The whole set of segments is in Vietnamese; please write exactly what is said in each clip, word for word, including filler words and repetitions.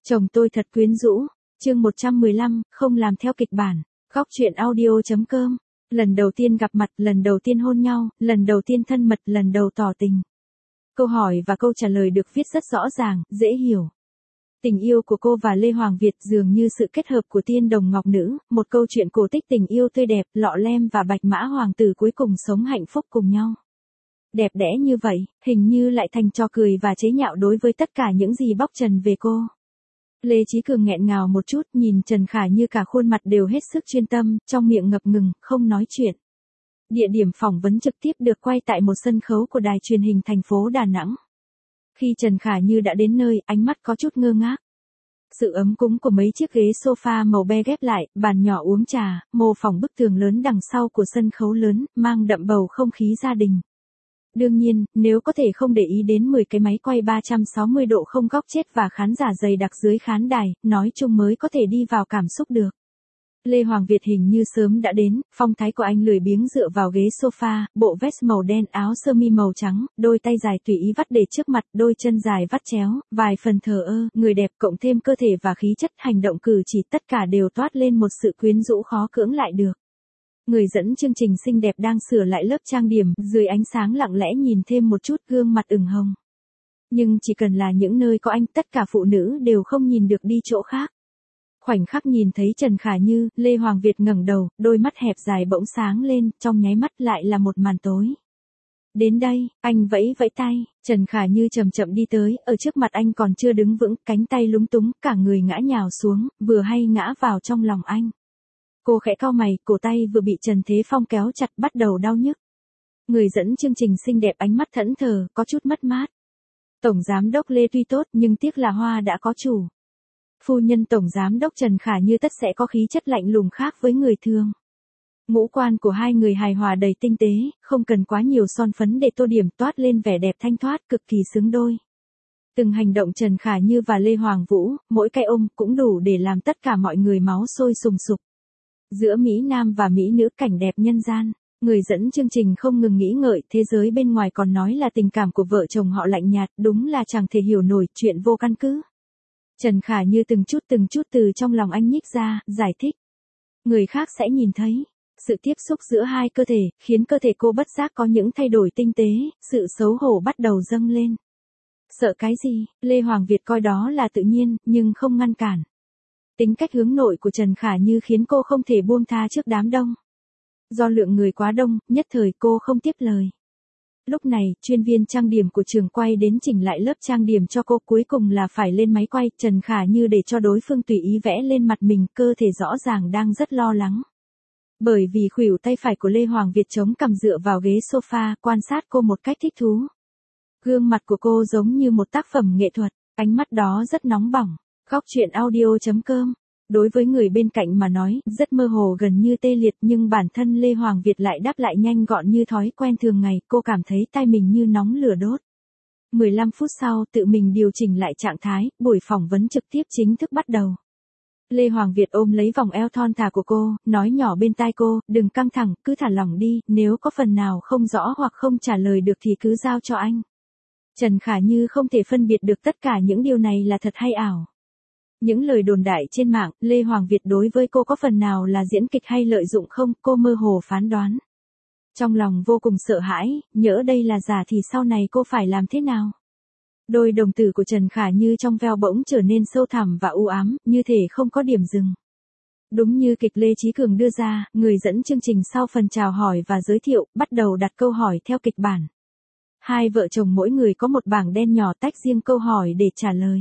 Chồng tôi thật quyến rũ. Chương một trăm mười lăm, không làm theo kịch bản. Góc truyện audio.com. Lần đầu tiên gặp mặt, lần đầu tiên hôn nhau, lần đầu tiên thân mật, lần đầu tỏ tình. Câu hỏi và câu trả lời được viết rất rõ ràng, dễ hiểu. Tình yêu của cô và Lê Hoàng Việt dường như sự kết hợp của tiên đồng ngọc nữ, một câu chuyện cổ tích tình yêu tươi đẹp, Lọ Lem và Bạch Mã Hoàng tử cuối cùng sống hạnh phúc cùng nhau. Đẹp đẽ như vậy, hình như lại thành trò cười và chế nhạo đối với tất cả những gì bóc trần về cô. Lê Chí Cường nghẹn ngào một chút, nhìn Trần Khả Như cả khuôn mặt đều hết sức chuyên tâm, trong miệng ngập ngừng, không nói chuyện. Địa điểm phỏng vấn trực tiếp được quay tại một sân khấu của đài truyền hình thành phố Đà Nẵng. Khi Trần Khả Như đã đến nơi, ánh mắt có chút ngơ ngác. Sự ấm cúng của mấy chiếc ghế sofa màu be ghép lại, bàn nhỏ uống trà, mô phỏng bức tường lớn đằng sau của sân khấu lớn, mang đậm bầu không khí gia đình. Đương nhiên, nếu có thể không để ý đến mười cái máy quay ba trăm sáu mươi độ không góc chết và khán giả dày đặc dưới khán đài, nói chung mới có thể đi vào cảm xúc được. Lê Hoàng Việt hình như sớm đã đến, phong thái của anh lười biếng dựa vào ghế sofa, bộ vest màu đen, áo sơ mi màu trắng, đôi tay dài tùy ý vắt để trước mặt, đôi chân dài vắt chéo, vài phần thờ ơ, người đẹp cộng thêm cơ thể và khí chất, hành động cử chỉ tất cả đều toát lên một sự quyến rũ khó cưỡng lại được. Người dẫn chương trình xinh đẹp đang sửa lại lớp trang điểm, dưới ánh sáng lặng lẽ nhìn thêm một chút gương mặt ửng hồng. Nhưng chỉ cần là những nơi có anh, tất cả phụ nữ đều không nhìn được đi chỗ khác. Khoảnh khắc nhìn thấy Trần Khả Như, Lê Hoàng Việt ngẩng đầu, đôi mắt hẹp dài bỗng sáng lên, trong nháy mắt lại là một màn tối. Đến đây, anh vẫy vẫy tay, Trần Khả Như chậm chậm đi tới, ở trước mặt anh còn chưa đứng vững, cánh tay lúng túng, cả người ngã nhào xuống, vừa hay ngã vào trong lòng anh. Cô khẽ cau mày, cổ tay vừa bị Trần Thế Phong kéo chặt bắt đầu đau nhức. Người dẫn chương trình xinh đẹp ánh mắt thẫn thờ, có chút mất mát. Tổng giám đốc Lê tuy tốt nhưng tiếc là hoa đã có chủ. Phu nhân tổng giám đốc Trần Khả Như tất sẽ có khí chất lạnh lùng khác với người thường. Ngũ quan của hai người hài hòa đầy tinh tế, không cần quá nhiều son phấn để tô điểm, toát lên vẻ đẹp thanh thoát, cực kỳ xứng đôi. Từng hành động Trần Khả Như và Lê Hoàng Vũ, mỗi cái ôm cũng đủ để làm tất cả mọi người máu sôi sùng sục. Giữa Mỹ Nam và Mỹ nữ cảnh đẹp nhân gian, người dẫn chương trình không ngừng nghĩ ngợi, thế giới bên ngoài còn nói là tình cảm của vợ chồng họ lạnh nhạt, đúng là chẳng thể hiểu nổi, chuyện vô căn cứ. Trần Khả Như từng chút từng chút từ trong lòng anh nhích ra, giải thích. Người khác sẽ nhìn thấy. Sự tiếp xúc giữa hai cơ thể, khiến cơ thể cô bất giác có những thay đổi tinh tế, sự xấu hổ bắt đầu dâng lên. Sợ cái gì, Lê Hoàng Việt coi đó là tự nhiên, nhưng không ngăn cản. Tính cách hướng nội của Trần Khả Như khiến cô không thể buông tha trước đám đông. Do lượng người quá đông, nhất thời cô không tiếp lời. Lúc này, chuyên viên trang điểm của trường quay đến chỉnh lại lớp trang điểm cho cô, cuối cùng là phải lên máy quay, Trần Khả Như để cho đối phương tùy ý vẽ lên mặt mình, cơ thể rõ ràng đang rất lo lắng. Bởi vì khuỷu tay phải của Lê Hoàng Việt chống cằm dựa vào ghế sofa, quan sát cô một cách thích thú. Gương mặt của cô giống như một tác phẩm nghệ thuật, ánh mắt đó rất nóng bỏng. Góc truyện audio.com. Đối với người bên cạnh mà nói, rất mơ hồ gần như tê liệt, nhưng bản thân Lê Hoàng Việt lại đáp lại nhanh gọn như thói quen thường ngày, cô cảm thấy tai mình như nóng lửa đốt. mười lăm phút sau, tự mình điều chỉnh lại trạng thái, buổi phỏng vấn trực tiếp chính thức bắt đầu. Lê Hoàng Việt ôm lấy vòng eo thon thả của cô, nói nhỏ bên tai cô, đừng căng thẳng, cứ thả lỏng đi, nếu có phần nào không rõ hoặc không trả lời được thì cứ giao cho anh. Trần Khả Như không thể phân biệt được tất cả những điều này là thật hay ảo. Những lời đồn đại trên mạng, Lê Hoàng Việt đối với cô có phần nào là diễn kịch hay lợi dụng không, cô mơ hồ phán đoán. Trong lòng vô cùng sợ hãi, nhỡ đây là giả thì sau này cô phải làm thế nào? Đôi đồng tử của Trần Khả Như trong veo bỗng trở nên sâu thẳm và u ám, như thể không có điểm dừng. Đúng như kịch Lê Chí Cường đưa ra, người dẫn chương trình sau phần chào hỏi và giới thiệu, bắt đầu đặt câu hỏi theo kịch bản. Hai vợ chồng mỗi người có một bảng đen nhỏ tách riêng câu hỏi để trả lời.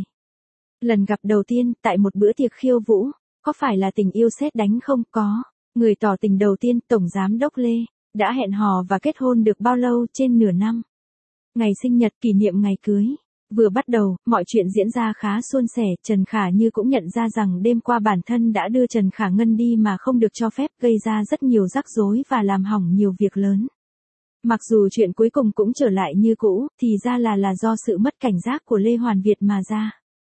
Lần gặp đầu tiên, tại một bữa tiệc khiêu vũ, có phải là tình yêu sét đánh không? Có. Người tỏ tình đầu tiên, Tổng Giám đốc Lê, đã hẹn hò và kết hôn được bao lâu? Trên nửa năm. Ngày sinh nhật, kỷ niệm ngày cưới. Vừa bắt đầu, mọi chuyện diễn ra khá suôn sẻ, Trần Khả Như cũng nhận ra rằng đêm qua bản thân đã đưa Trần Khả Ngân đi mà không được cho phép, gây ra rất nhiều rắc rối và làm hỏng nhiều việc lớn. Mặc dù chuyện cuối cùng cũng trở lại như cũ, thì ra là là do sự mất cảnh giác của Lê Hoàng Việt mà ra.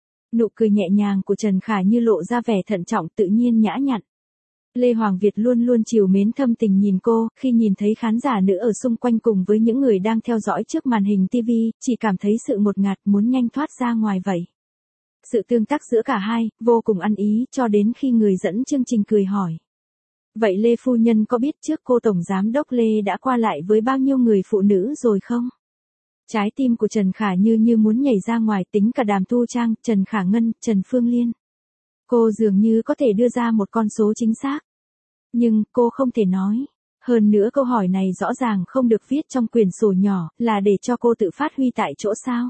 Nụ cười nhẹ nhàng của Trần Khả Như lộ ra vẻ thận trọng, tự nhiên nhã nhặn. Lê Hoàng Việt luôn luôn trìu mến thâm tình nhìn cô, khi nhìn thấy khán giả nữ ở xung quanh cùng với những người đang theo dõi trước màn hình ti vi, chỉ cảm thấy sự ngột ngạt, muốn nhanh thoát ra ngoài vậy. Sự tương tác giữa cả hai, vô cùng ăn ý cho đến khi người dẫn chương trình cười hỏi. Vậy Lê phu nhân có biết trước cô Tổng Giám đốc Lê đã qua lại với bao nhiêu người phụ nữ rồi không? Trái tim của Trần Khả Như như muốn nhảy ra ngoài, tính cả Đàm Thu Trang, Trần Khả Ngân, Trần Phương Liên. Cô dường như có thể đưa ra một con số chính xác. Nhưng cô không thể nói. Hơn nữa câu hỏi này rõ ràng không được viết trong quyển sổ nhỏ, là để cho cô tự phát huy tại chỗ sao.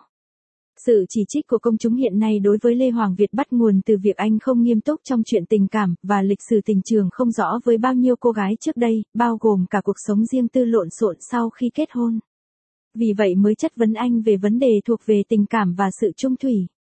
Sự chỉ trích của công chúng hiện nay đối với Lê Hoàng Việt bắt nguồn từ việc anh không nghiêm túc trong chuyện tình cảm, và lịch sử tình trường không rõ với bao nhiêu cô gái trước đây, bao gồm cả cuộc sống riêng tư lộn xộn sau khi kết hôn. Vì vậy mới chất vấn anh về vấn đề thuộc về tình cảm và sự chung thủy.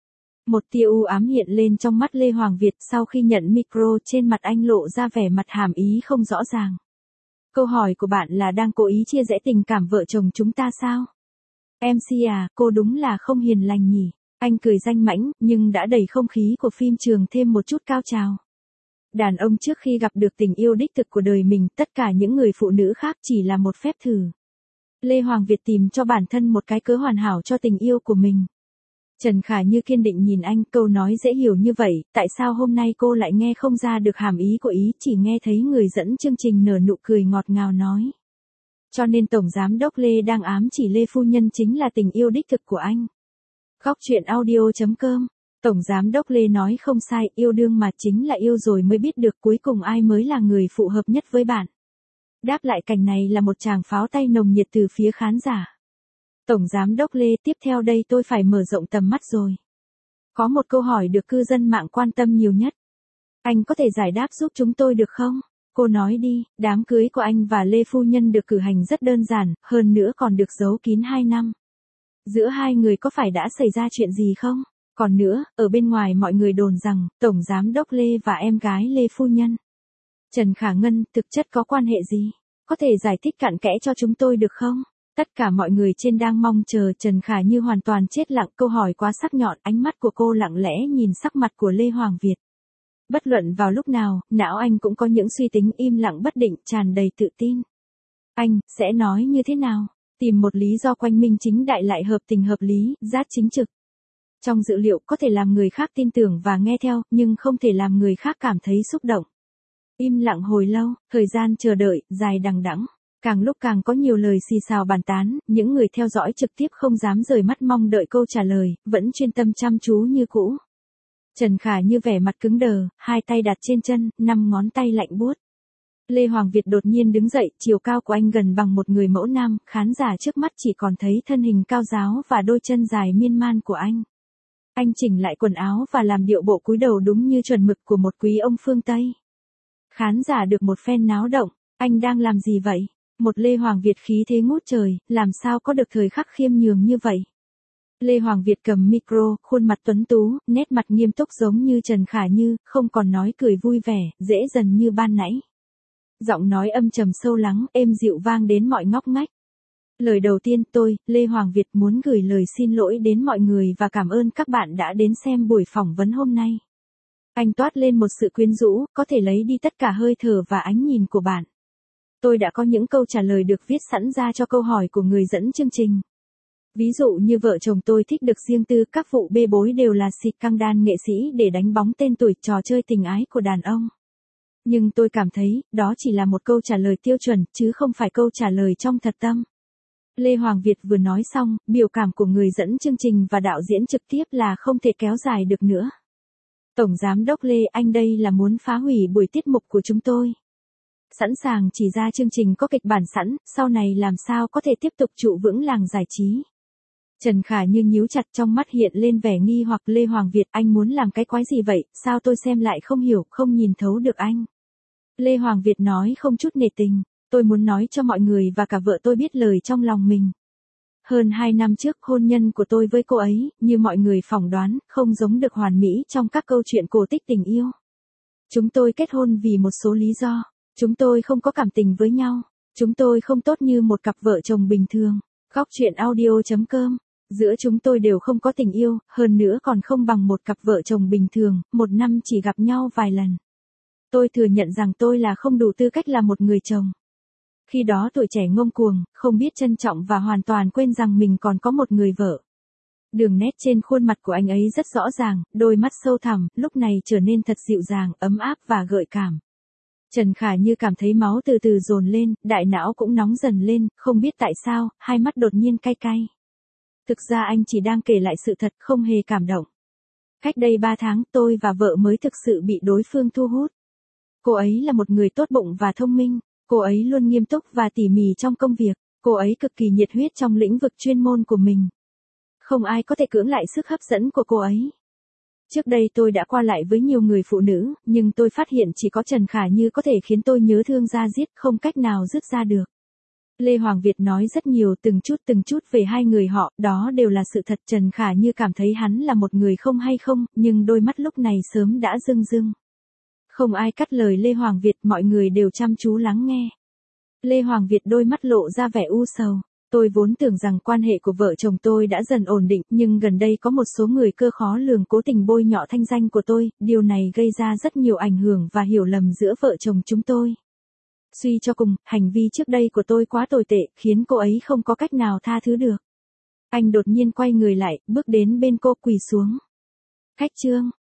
Một tia u ám hiện lên trong mắt Lê Hoàng Việt sau khi nhận micro, trên mặt anh lộ ra vẻ mặt hàm ý không rõ ràng. Câu hỏi của bạn là đang cố ý chia rẽ tình cảm vợ chồng chúng ta sao? em xê à, cô đúng là không hiền lành nhỉ. Anh cười danh mãnh, nhưng đã đẩy không khí của phim trường thêm một chút cao trào. Đàn ông trước khi gặp được tình yêu đích thực của đời mình, tất cả những người phụ nữ khác chỉ là một phép thử. Lê Hoàng Việt tìm cho bản thân một cái cớ hoàn hảo cho tình yêu của mình. Trần Khả Như kiên định nhìn anh, câu nói dễ hiểu như vậy, tại sao hôm nay cô lại nghe không ra được hàm ý của ý, chỉ nghe thấy người dẫn chương trình nở nụ cười ngọt ngào nói. Cho nên Tổng Giám đốc Lê đang ám chỉ Lê phu nhân chính là tình yêu đích thực của anh. Góc truyện audio chấm com. Tổng Giám đốc Lê nói không sai, yêu đương mà chính là yêu rồi mới biết được cuối cùng ai mới là người phù hợp nhất với bạn. Đáp lại cảnh này là một tràng pháo tay nồng nhiệt từ phía khán giả. Tổng Giám đốc Lê, tiếp theo đây tôi phải mở rộng tầm mắt rồi. Có một câu hỏi được cư dân mạng quan tâm nhiều nhất. Anh có thể giải đáp giúp chúng tôi được không? Cô nói đi, đám cưới của anh và Lê phu nhân được cử hành rất đơn giản, hơn nữa còn được giấu kín hai năm. Giữa hai người có phải đã xảy ra chuyện gì không? Còn nữa, ở bên ngoài mọi người đồn rằng, Tổng Giám đốc Lê và em gái Lê phu nhân, Trần Khả Ngân, thực chất có quan hệ gì? Có thể giải thích cặn kẽ cho chúng tôi được không? Tất cả mọi người trên đang mong chờ. Trần Khả Như hoàn toàn chết lặng, câu hỏi quá sắc nhọn, ánh mắt của cô lặng lẽ nhìn sắc mặt của Lê Hoàng Việt. Bất luận vào lúc nào, não anh cũng có những suy tính im lặng bất định, tràn đầy tự tin. Anh, sẽ nói như thế nào? Tìm một lý do quanh minh chính đại lại hợp tình hợp lý, giác chính trực. Trong dữ liệu có thể làm người khác tin tưởng và nghe theo, nhưng không thể làm người khác cảm thấy xúc động. Im lặng hồi lâu, thời gian chờ đợi, dài đằng đẵng. Càng lúc càng có nhiều lời xì xào bàn tán, những người theo dõi trực tiếp không dám rời mắt mong đợi câu trả lời, vẫn chuyên tâm chăm chú như cũ. Trần Khả Như vẻ mặt cứng đờ, hai tay đặt trên chân, năm ngón tay lạnh buốt. Lê Hoàng Việt đột nhiên đứng dậy, chiều cao của anh gần bằng một người mẫu nam, khán giả trước mắt chỉ còn thấy thân hình cao ráo và đôi chân dài miên man của anh. Anh chỉnh lại quần áo và làm điệu bộ cúi đầu đúng như chuẩn mực của một quý ông phương Tây. Khán giả được một phen náo động, anh đang làm gì vậy? Một Lê Hoàng Việt khí thế ngút trời, làm sao có được thời khắc khiêm nhường như vậy? Lê Hoàng Việt cầm micro, khuôn mặt tuấn tú, nét mặt nghiêm túc giống như Trần Khả Như, không còn nói cười vui vẻ, dễ dần như ban nãy. Giọng nói âm trầm sâu lắng, êm dịu vang đến mọi ngóc ngách. Lời đầu tiên, tôi, Lê Hoàng Việt muốn gửi lời xin lỗi đến mọi người và cảm ơn các bạn đã đến xem buổi phỏng vấn hôm nay. Anh toát lên một sự quyến rũ, có thể lấy đi tất cả hơi thở và ánh nhìn của bạn. Tôi đã có những câu trả lời được viết sẵn ra cho câu hỏi của người dẫn chương trình. Ví dụ như vợ chồng tôi thích được riêng tư, các vụ bê bối đều là xịt căng đan nghệ sĩ để đánh bóng tên tuổi trò chơi tình ái của đàn ông. Nhưng tôi cảm thấy, đó chỉ là một câu trả lời tiêu chuẩn, chứ không phải câu trả lời trong thật tâm. Lê Hoàng Việt vừa nói xong, biểu cảm của người dẫn chương trình và đạo diễn trực tiếp là không thể kéo dài được nữa. Tổng Giám đốc Lê, anh đây là muốn phá hủy buổi tiết mục của chúng tôi. Sẵn sàng chỉ ra chương trình có kịch bản sẵn, sau này làm sao có thể tiếp tục trụ vững làng giải trí. Trần Khả Như nhíu chặt, trong mắt hiện lên vẻ nghi hoặc. Lê Hoàng Việt, anh muốn làm cái quái gì vậy, sao tôi xem lại không hiểu, không nhìn thấu được anh. Lê Hoàng Việt nói không chút nể tình, tôi muốn nói cho mọi người và cả vợ tôi biết lời trong lòng mình. Hơn hai năm trước, hôn nhân của tôi với cô ấy, như mọi người phỏng đoán, không giống được hoàn mỹ trong các câu chuyện cổ tích tình yêu. Chúng tôi kết hôn vì một số lý do. Chúng tôi không có cảm tình với nhau. Chúng tôi không tốt như một cặp vợ chồng bình thường. Góc truyện audio chấm com. Giữa chúng tôi đều không có tình yêu, hơn nữa còn không bằng một cặp vợ chồng bình thường, một năm chỉ gặp nhau vài lần. Tôi thừa nhận rằng tôi là không đủ tư cách là một người chồng. Khi đó tuổi trẻ ngông cuồng, không biết trân trọng và hoàn toàn quên rằng mình còn có một người vợ. Đường nét trên khuôn mặt của anh ấy rất rõ ràng, đôi mắt sâu thẳm, lúc này trở nên thật dịu dàng, ấm áp và gợi cảm. Trần Khả Như cảm thấy máu từ từ dồn lên, đại não cũng nóng dần lên, không biết tại sao, hai mắt đột nhiên cay cay. Thực ra anh chỉ đang kể lại sự thật, không hề cảm động. Cách đây ba tháng, tôi và vợ mới thực sự bị đối phương thu hút. Cô ấy là một người tốt bụng và thông minh, cô ấy luôn nghiêm túc và tỉ mỉ trong công việc, cô ấy cực kỳ nhiệt huyết trong lĩnh vực chuyên môn của mình. Không ai có thể cưỡng lại sức hấp dẫn của cô ấy. Trước đây tôi đã qua lại với nhiều người phụ nữ, nhưng tôi phát hiện chỉ có Trần Khả Như có thể khiến tôi nhớ thương da diết, không cách nào dứt ra được. Lê Hoàng Việt nói rất nhiều từng chút từng chút về hai người họ, đó đều là sự thật. Trần Khả Như cảm thấy hắn là một người không hay không, nhưng đôi mắt lúc này sớm đã rưng rưng. Không ai cắt lời Lê Hoàng Việt, mọi người đều chăm chú lắng nghe. Lê Hoàng Việt đôi mắt lộ ra vẻ u sầu. Tôi vốn tưởng rằng quan hệ của vợ chồng tôi đã dần ổn định, nhưng gần đây có một số người cơ khó lường cố tình bôi nhọ thanh danh của tôi, điều này gây ra rất nhiều ảnh hưởng và hiểu lầm giữa vợ chồng chúng tôi. Suy cho cùng, hành vi trước đây của tôi quá tồi tệ, khiến cô ấy không có cách nào tha thứ được. Anh đột nhiên quay người lại, bước đến bên cô quỳ xuống. Khách Trương,